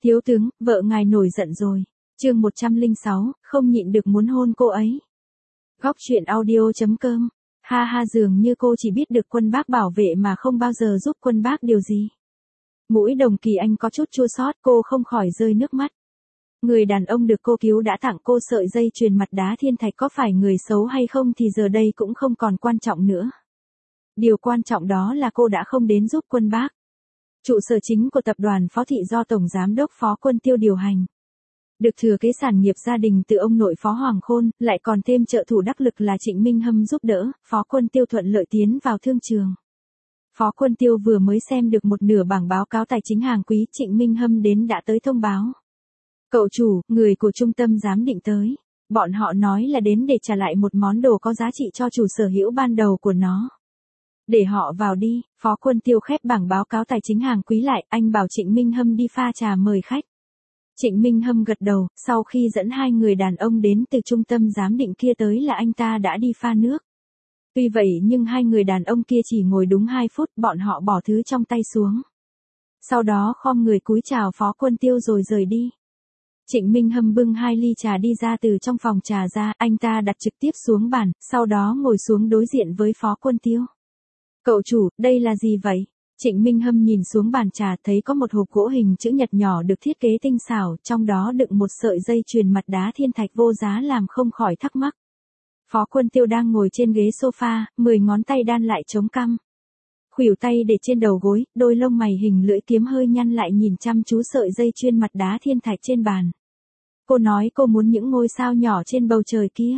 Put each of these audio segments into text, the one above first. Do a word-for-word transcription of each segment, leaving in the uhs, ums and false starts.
Thiếu tướng, vợ ngài nổi giận rồi. Chương một trăm lẻ sáu, không nhịn được muốn hôn cô ấy. Góc truyện audio chấm com. Ha ha, dường như cô chỉ biết được Quân Bác bảo vệ mà không bao giờ giúp Quân Bác điều gì. Mũi Đồng Kỳ Anh có chút chua xót, cô không khỏi rơi nước mắt. Người đàn ông được cô cứu đã tặng cô sợi dây chuyền mặt đá thiên thạch, có phải người xấu hay không thì giờ đây cũng không còn quan trọng nữa. Điều quan trọng đó là cô đã không đến giúp Quân Bác. Trụ sở chính của tập đoàn Phó Thị do Tổng Giám đốc Phó Quân Tiêu điều hành. Được thừa kế sản nghiệp gia đình từ ông nội Phó Hoàng Khôn, lại còn thêm trợ thủ đắc lực là Trịnh Minh Hâm giúp đỡ, Phó Quân Tiêu thuận lợi tiến vào thương trường. Phó Quân Tiêu vừa mới xem được một nửa bảng báo cáo tài chính hàng quý, Trịnh Minh Hâm đến đã tới thông báo. Cậu chủ, người của trung tâm giám định tới. Bọn họ nói là đến để trả lại một món đồ có giá trị cho chủ sở hữu ban đầu của nó. Để họ vào đi. Phó Quân Tiêu khép bảng báo cáo tài chính hàng quý lại, anh bảo Trịnh Minh Hâm đi pha trà mời khách. Trịnh Minh Hâm gật đầu, sau khi dẫn hai người đàn ông đến từ trung tâm giám định kia tới là anh ta đã đi pha nước. Tuy vậy nhưng hai người đàn ông kia chỉ ngồi đúng hai phút, bọn họ bỏ thứ trong tay xuống. Sau đó khom người cúi chào Phó Quân Tiêu rồi rời đi. Trịnh Minh Hâm bưng hai ly trà đi ra từ trong phòng trà ra, anh ta đặt trực tiếp xuống bàn, sau đó ngồi xuống đối diện với Phó Quân Tiêu. Cậu chủ, đây là gì vậy? Trịnh Minh Hâm nhìn xuống bàn trà, thấy có một hộp gỗ hình chữ nhật nhỏ được thiết kế tinh xảo, trong đó đựng một sợi dây chuyền mặt đá thiên thạch vô giá làm không khỏi thắc mắc. Phó Quân Tiêu đang ngồi trên ghế sofa, mười ngón tay đan lại chống cằm. Khuỷu tay để trên đầu gối, đôi lông mày hình lưỡi kiếm hơi nhăn lại nhìn chăm chú sợi dây chuyền mặt đá thiên thạch trên bàn. Cô nói cô muốn những ngôi sao nhỏ trên bầu trời kia.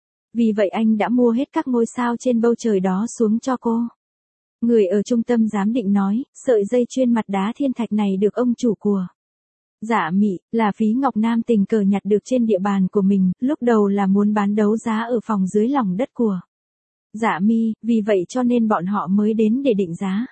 Vì vậy anh đã mua hết các ngôi sao trên bầu trời đó xuống cho cô. Người ở trung tâm giám định nói, sợi dây chuyền mặt đá thiên thạch này được ông chủ của Dạ Mị, là Phí Ngọc Nam tình cờ nhặt được trên địa bàn của mình, lúc đầu là muốn bán đấu giá ở phòng dưới lòng đất của Dạ Mi, vì vậy cho nên bọn họ mới đến để định giá.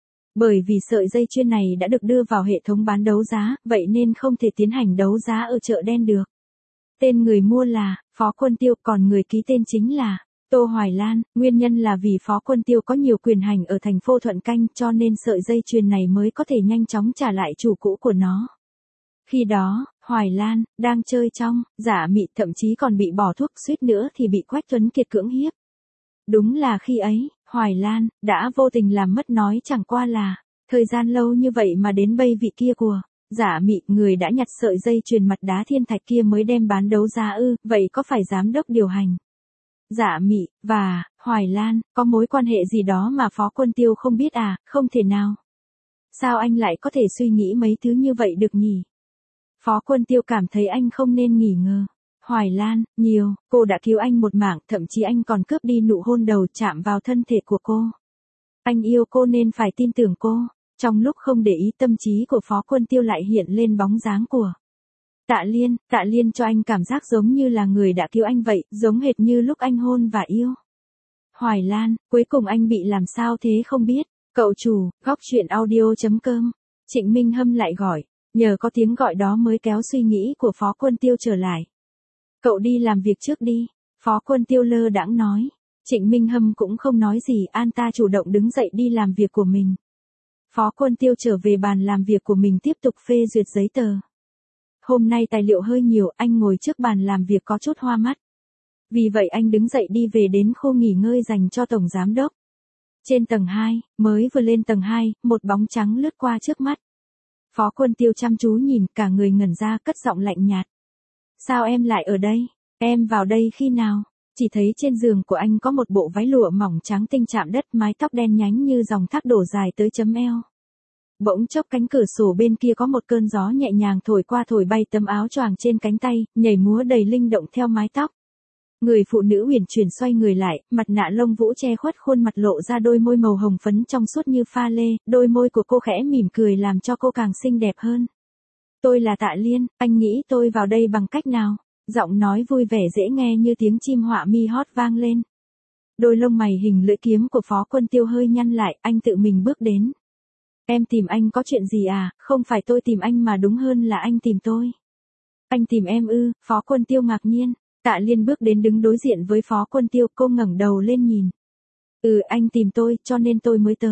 Bởi vì sợi dây chuyền này đã được đưa vào hệ thống bán đấu giá, vậy nên không thể tiến hành đấu giá ở chợ đen được. Tên người mua là Phó Quân Tiêu, còn người ký tên chính là Tô Hoài Lan, nguyên nhân là vì Phó Quân Tiêu có nhiều quyền hành ở thành phố Thuận Canh cho nên sợi dây chuyền này mới có thể nhanh chóng trả lại chủ cũ của nó. Khi đó, Hoài Lan, đang chơi trong, Dạ Mị, thậm chí còn bị bỏ thuốc, suýt nữa thì bị Quách Tuấn Kiệt cưỡng hiếp. Đúng là khi ấy, Hoài Lan, đã vô tình làm mất nói chẳng qua là, thời gian lâu như vậy mà đến bây vị kia của Dạ Mị, người đã nhặt sợi dây chuyền mặt đá thiên thạch kia mới đem bán đấu giá ư, vậy có phải giám đốc điều hành Dạ Mị và Hoài Lan có mối quan hệ gì đó mà Phó Quân Tiêu không biết à? Không thể nào. Sao anh lại có thể suy nghĩ mấy thứ như vậy được nhỉ? Phó Quân Tiêu cảm thấy anh không nên nghi ngờ. Hoài Lan, nhiều, cô đã cứu anh một mạng, thậm chí anh còn cướp đi nụ hôn đầu chạm vào thân thể của cô. Anh yêu cô nên phải tin tưởng cô. Trong lúc không để ý, tâm trí của Phó Quân Tiêu lại hiện lên bóng dáng của Tạ Liên. Tạ Liên cho anh cảm giác giống như là người đã cứu anh vậy, giống hệt như lúc anh hôn và yêu Hoài Lan. Cuối cùng anh bị làm sao thế không biết. Cậu chủ, góc truyện audio chấm com. Trịnh Minh Hâm lại gọi. Nhờ có tiếng gọi đó mới kéo suy nghĩ của Phó Quân Tiêu trở lại. Cậu đi làm việc trước đi. Phó Quân Tiêu lơ đãng nói. Trịnh Minh Hâm cũng không nói gì, an ta chủ động đứng dậy đi làm việc của mình. Phó Quân Tiêu trở về bàn làm việc của mình tiếp tục phê duyệt giấy tờ. Hôm nay tài liệu hơi nhiều, anh ngồi trước bàn làm việc có chút hoa mắt. Vì vậy anh đứng dậy đi về đến khu nghỉ ngơi dành cho Tổng Giám đốc. Trên tầng hai, mới vừa lên tầng hai, một bóng trắng lướt qua trước mắt. Phó Quân Tiêu chăm chú nhìn, cả người ngẩn ra, cất giọng lạnh nhạt. Sao em lại ở đây? Em vào đây khi nào? Chỉ thấy trên giường của anh có một bộ váy lụa mỏng trắng tinh chạm đất, mái tóc đen nhánh như dòng thác đổ dài tới chấm eo. Bỗng chốc cánh cửa sổ bên kia có một cơn gió nhẹ nhàng thổi qua, thổi bay tấm áo choàng trên cánh tay, nhảy múa đầy linh động theo mái tóc. Người phụ nữ uyển chuyển xoay người lại, mặt nạ lông vũ che khuất khuôn mặt, lộ ra đôi môi màu hồng phấn trong suốt như pha lê, đôi môi của cô khẽ mỉm cười làm cho cô càng xinh đẹp hơn. Tôi là Tạ Liên, anh nghĩ tôi vào đây bằng cách nào? Giọng nói vui vẻ dễ nghe như tiếng chim họa mi hót vang lên. Đôi lông mày hình lưỡi kiếm của Phó Quân Tiêu hơi nhăn lại, anh tự mình bước đến. Em tìm anh có chuyện gì à? Không phải tôi tìm anh mà đúng hơn là anh tìm tôi. Anh tìm em ư? Phó Quân Tiêu ngạc nhiên. Tạ Liên bước đến đứng đối diện với Phó Quân Tiêu, cô ngẩng đầu lên nhìn. Ừ, anh tìm tôi, cho nên tôi mới tới.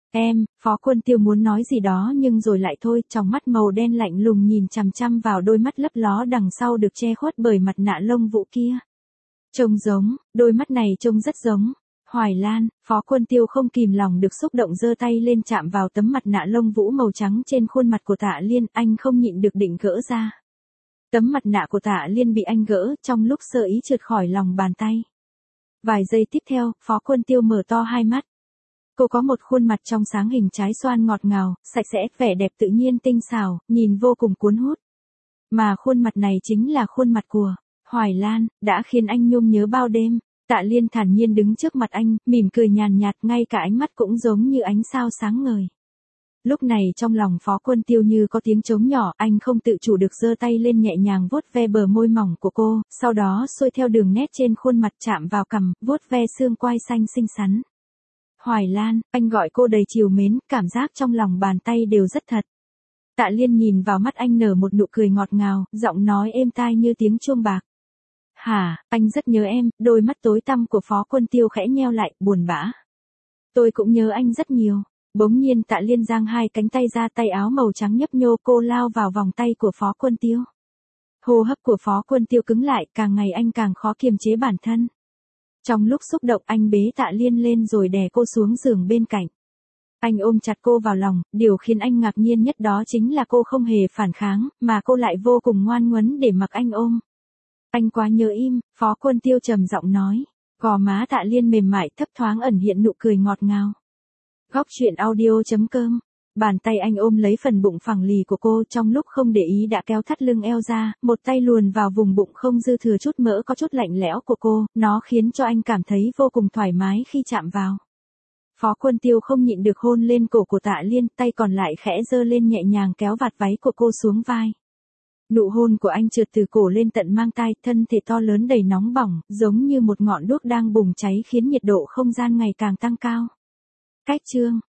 Em, Phó Quân Tiêu muốn nói gì đó nhưng rồi lại thôi, trong mắt màu đen lạnh lùng nhìn chằm chằm vào đôi mắt lấp ló đằng sau được che khuất bởi mặt nạ lông vũ kia. Trông giống, đôi mắt này trông rất giống. Hoài Lan, Phó Quân Tiêu không kìm lòng được xúc động giơ tay lên chạm vào tấm mặt nạ lông vũ màu trắng trên khuôn mặt của Tạ Liên, anh không nhịn được định gỡ ra. Tấm mặt nạ của Tạ Liên bị anh gỡ, trong lúc sơ ý trượt khỏi lòng bàn tay. Vài giây tiếp theo, Phó Quân Tiêu mở to hai mắt. Cô có một khuôn mặt trong sáng hình trái xoan ngọt ngào, sạch sẽ, vẻ đẹp tự nhiên tinh xảo, nhìn vô cùng cuốn hút. Mà khuôn mặt này chính là khuôn mặt của Hoài Lan, đã khiến anh nhung nhớ bao đêm. Tạ Liên thản nhiên đứng trước mặt anh, mỉm cười nhàn nhạt, ngay cả ánh mắt cũng giống như ánh sao sáng ngời. Lúc này trong lòng Phó Quân Tiêu như có tiếng trống nhỏ, anh không tự chủ được giơ tay lên nhẹ nhàng vuốt ve bờ môi mỏng của cô, sau đó xuôi theo đường nét trên khuôn mặt chạm vào cằm, vuốt ve xương quai xanh xinh xắn. Hoài Lan, anh gọi cô đầy trìu mến, cảm giác trong lòng bàn tay đều rất thật. Tạ Liên nhìn vào mắt anh nở một nụ cười ngọt ngào, giọng nói êm tai như tiếng chuông bạc. Hả, anh rất nhớ em, đôi mắt tối tăm của Phó Quân Tiêu khẽ nheo lại, buồn bã. Tôi cũng nhớ anh rất nhiều. Bỗng nhiên Tạ Liên giang hai cánh tay ra, tay áo màu trắng nhấp nhô, cô lao vào vòng tay của Phó Quân Tiêu. Hô hấp của Phó Quân Tiêu cứng lại, càng ngày anh càng khó kiềm chế bản thân. Trong lúc xúc động anh bế Tạ Liên lên rồi đè cô xuống giường bên cạnh. Anh ôm chặt cô vào lòng, điều khiến anh ngạc nhiên nhất đó chính là cô không hề phản kháng, mà cô lại vô cùng ngoan ngoãn để mặc anh ôm. Anh quá nhớ im, Phó Quân Tiêu trầm giọng nói. Gò má Tạ Liên mềm mại thấp thoáng ẩn hiện nụ cười ngọt ngào. Góc truyện audio chấm com. Bàn tay anh ôm lấy phần bụng phẳng lì của cô, trong lúc không để ý đã kéo thắt lưng eo ra, một tay luồn vào vùng bụng không dư thừa chút mỡ có chút lạnh lẽo của cô, nó khiến cho anh cảm thấy vô cùng thoải mái khi chạm vào. Phó Quân Tiêu không nhịn được hôn lên cổ của Tạ Liên, tay còn lại khẽ giơ lên nhẹ nhàng kéo vạt váy của cô xuống vai. Nụ hôn của anh trượt từ cổ lên tận mang tai, thân thể to lớn đầy nóng bỏng, giống như một ngọn đuốc đang bùng cháy khiến nhiệt độ không gian ngày càng tăng cao. Cách chương